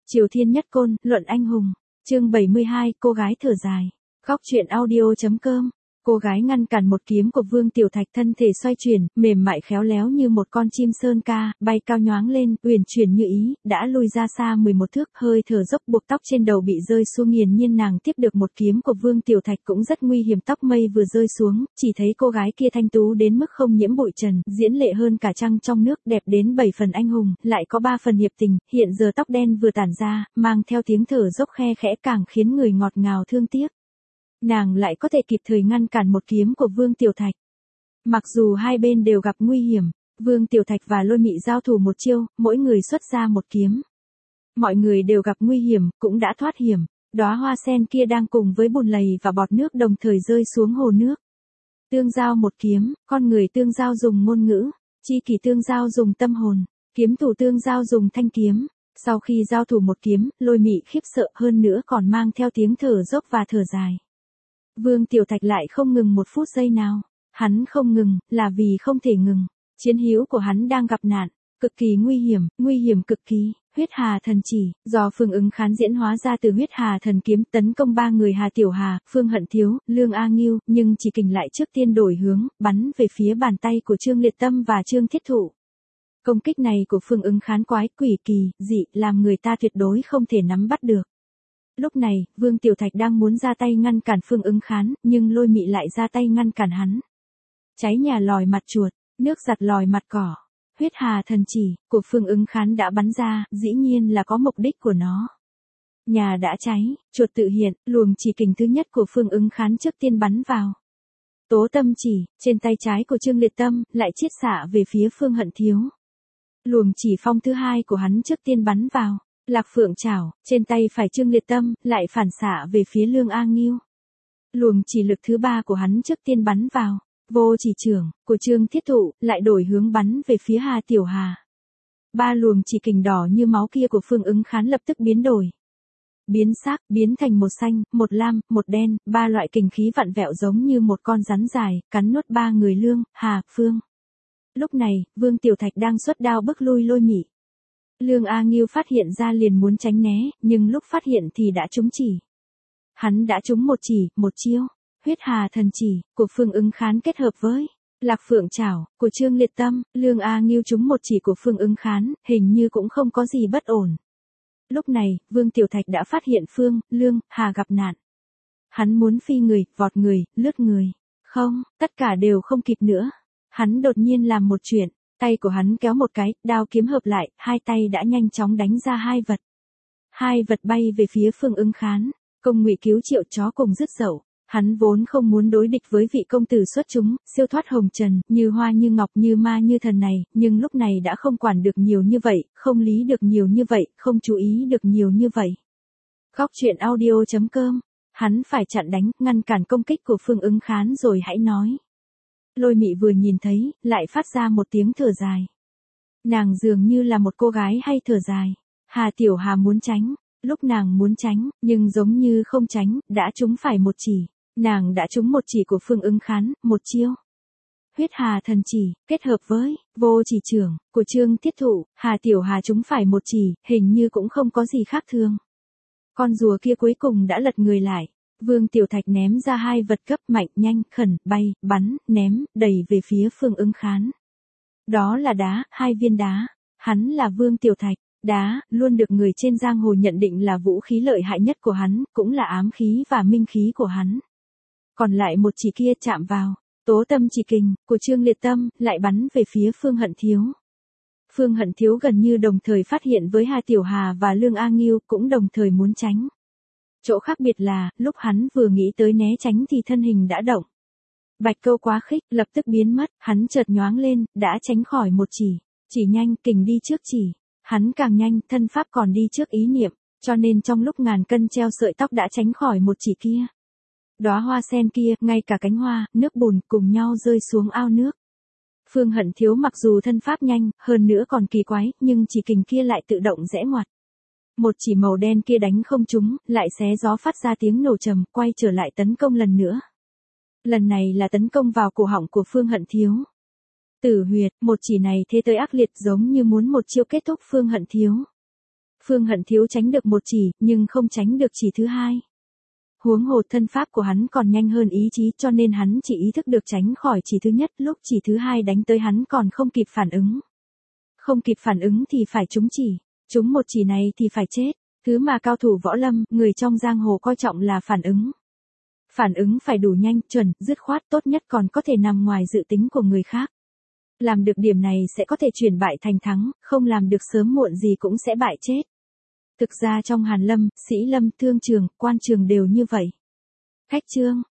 Triều Thiên Nhất Côn, Luận Anh Hùng. Chương 72, cô gái thở dài. Góc truyện audio.com. Cô gái ngăn cản một kiếm của Vương Tiểu Thạch, thân thể xoay chuyển, mềm mại khéo léo như một con chim sơn ca, bay cao nhoáng lên, uyển chuyển như ý, đã lùi ra xa 11 thước, hơi thở dốc buộc tóc trên đầu bị rơi xuống, nghiền nhiên nàng tiếp được một kiếm của Vương Tiểu Thạch cũng rất nguy hiểm. Tóc mây vừa rơi xuống, chỉ thấy cô gái kia thanh tú đến mức không nhiễm bụi trần, diễm lệ hơn cả trăng trong nước, đẹp đến 7 phần anh hùng, lại có 3 phần hiệp tình, hiện giờ tóc đen vừa tản ra, mang theo tiếng thở dốc khe khẽ càng khiến người ngọt ngào thương tiếc. Nàng lại có thể kịp thời ngăn cản một kiếm của Vương Tiểu Thạch. Mặc dù hai bên đều gặp nguy hiểm, Vương Tiểu Thạch và Lôi Mị giao thủ một chiêu, mỗi người xuất ra một kiếm. Mọi người đều gặp nguy hiểm, cũng đã thoát hiểm. Đóa hoa sen kia đang cùng với bùn lầy và bọt nước đồng thời rơi xuống hồ nước. Tương giao một kiếm, con người tương giao dùng ngôn ngữ, chi kỷ tương giao dùng tâm hồn, kiếm thủ tương giao dùng thanh kiếm. Sau khi giao thủ một kiếm, Lôi Mị khiếp sợ, hơn nữa còn mang theo tiếng thở dốc và thở dài. Vương Tiểu Thạch lại không ngừng một phút giây nào. Hắn không ngừng, là vì không thể ngừng. Chiến hữu của hắn đang gặp nạn, cực kỳ nguy hiểm cực kỳ. Huyết Hà Thần Chỉ, do Phương Ứng Khán diễn hóa ra từ Huyết Hà Thần Kiếm, tấn công 3 người Hà Tiểu Hà, Phương Hận Thiếu, Lương A Ngưu, nhưng chỉ kình lại trước tiên đổi hướng, bắn về phía bàn tay của Trương Liệt Tâm và Trương Thiết Thụ. Công kích này của Phương Ứng Khán quái quỷ kỳ, dị, làm người ta tuyệt đối không thể nắm bắt được. Lúc này, Vương Tiểu Thạch đang muốn ra tay ngăn cản Phương Ứng Khán, nhưng Lôi Mị lại ra tay ngăn cản hắn. Cháy nhà lòi mặt chuột, nước giặt lòi mặt cỏ. Huyết Hà Thần Chỉ của Phương Ứng Khán đã bắn ra, dĩ nhiên là có mục đích của nó. Nhà đã cháy, chuột tự hiện, luồng chỉ kình thứ nhất của Phương Ứng Khán trước tiên bắn vào. Tố Tâm Chỉ, trên tay trái của Trương Liệt Tâm, lại chiết xạ về phía Phương Hận Thiếu. Luồng chỉ phong thứ hai của hắn trước tiên bắn vào. Lạc Phượng Trảo, trên tay phải Trương Liệt Tâm, lại phản xạ về phía Lương A Ngưu. Luồng chỉ lực thứ ba của hắn trước tiên bắn vào. Vô chỉ trưởng, của Trương Thiết Thụ, lại đổi hướng bắn về phía Hà Tiểu Hà. 3 luồng chỉ kình đỏ như máu kia của Phương Ứng Khán lập tức biến đổi. Biến sắc, biến thành một xanh, một lam, một đen, 3 loại kình khí vặn vẹo giống như một con rắn dài, cắn nuốt 3 người Lương, Hà, Phương. Lúc này, Vương Tiểu Thạch đang xuất đao bức lui Lôi Mị. Lương A Ngưu phát hiện ra liền muốn tránh né, nhưng lúc phát hiện thì đã trúng chỉ. Hắn đã trúng một chỉ, một chiêu. Huyết Hà Thần Chỉ, của Phương Ứng Khán kết hợp với Lạc Phượng Trảo, của Trương Liệt Tâm, Lương A Ngưu trúng một chỉ của Phương Ứng Khán, hình như cũng không có gì bất ổn. Lúc này, Vương Tiểu Thạch đã phát hiện Phương, Lương, Hà gặp nạn. Hắn muốn phi người, vọt người, lướt người. Không, tất cả đều không kịp nữa. Hắn đột nhiên làm một chuyện. Tay của hắn kéo một cái, đao kiếm hợp lại, hai tay đã nhanh chóng đánh ra hai vật. Hai vật bay về phía Phương Ứng Khán. Công Ngụy Cứu Triệu chó cùng dứt dậu. Hắn vốn không muốn đối địch với vị công tử xuất chúng, siêu thoát hồng trần, như hoa như ngọc như ma như thần này, nhưng lúc này đã không quản được nhiều như vậy, không lý được nhiều như vậy, không chú ý được nhiều như vậy. Góc truyện audio.com. Hắn phải chặn đánh, ngăn cản công kích của Phương Ứng Khán rồi hãy nói. Lôi Mị vừa nhìn thấy, lại phát ra một tiếng thở dài. Nàng dường như là một cô gái hay thở dài. Hà Tiểu Hà muốn tránh, lúc nàng muốn tránh, nhưng giống như không tránh, đã trúng phải một chỉ. Nàng đã trúng một chỉ của Phương Ứng Khán, một chiêu. Huyết Hà Thần Chỉ, kết hợp với Vô Chỉ Trưởng, của Trương Thiết Thụ, Hà Tiểu Hà trúng phải một chỉ, hình như cũng không có gì khác thường. Con rùa kia cuối cùng đã lật người lại. Vương Tiểu Thạch ném ra hai vật cấp mạnh nhanh, khẩn, bay, bắn, ném, đẩy về phía Phương Ứng Khán. Đó là đá, 2 viên đá. Hắn là Vương Tiểu Thạch. Đá, luôn được người trên giang hồ nhận định là vũ khí lợi hại nhất của hắn, cũng là ám khí và minh khí của hắn. Còn lại một chỉ kia chạm vào, Tố Tâm Chỉ kình, của Trương Liệt Tâm, lại bắn về phía Phương Hận Thiếu. Phương Hận Thiếu gần như đồng thời phát hiện với Hà Tiểu Hà và Lương A Ngưu, cũng đồng thời muốn tránh. Chỗ khác biệt là, lúc hắn vừa nghĩ tới né tránh thì thân hình đã động. Bạch Câu quá khích, lập tức biến mất, hắn chợt nhoáng lên, đã tránh khỏi một chỉ nhanh, kình đi trước chỉ. Hắn càng nhanh, thân pháp còn đi trước ý niệm, cho nên trong lúc ngàn cân treo sợi tóc đã tránh khỏi một chỉ kia. Đóa hoa sen kia, ngay cả cánh hoa, nước bùn cùng nhau rơi xuống ao nước. Phương Hận Thiếu mặc dù thân pháp nhanh, hơn nữa còn kỳ quái, nhưng chỉ kình kia lại tự động rẽ ngoặt. Một chỉ màu đen kia đánh không trúng, lại xé gió phát ra tiếng nổ trầm, quay trở lại tấn công lần nữa. Lần này là tấn công vào cổ họng của Phương Hận Thiếu. Tử huyệt, một chỉ này thế tới ác liệt giống như muốn một chiêu kết thúc Phương Hận Thiếu. Phương Hận Thiếu tránh được một chỉ, nhưng không tránh được chỉ thứ hai. Huống hồ thân pháp của hắn còn nhanh hơn ý chí, cho nên hắn chỉ ý thức được tránh khỏi chỉ thứ nhất, lúc chỉ thứ hai đánh tới hắn còn không kịp phản ứng. Không kịp phản ứng thì phải trúng chỉ, trúng một chỉ này thì phải chết. Thứ mà cao thủ võ lâm, người trong giang hồ coi trọng là phản ứng. Phản ứng phải đủ nhanh, chuẩn, dứt khoát, tốt nhất còn có thể nằm ngoài dự tính của người khác. Làm được điểm này sẽ có thể chuyển bại thành thắng, không làm được sớm muộn gì cũng sẽ bại chết. Thực ra trong Hàn Lâm, Sĩ Lâm, Thương Trường, Quan Trường đều như vậy. Khách Trương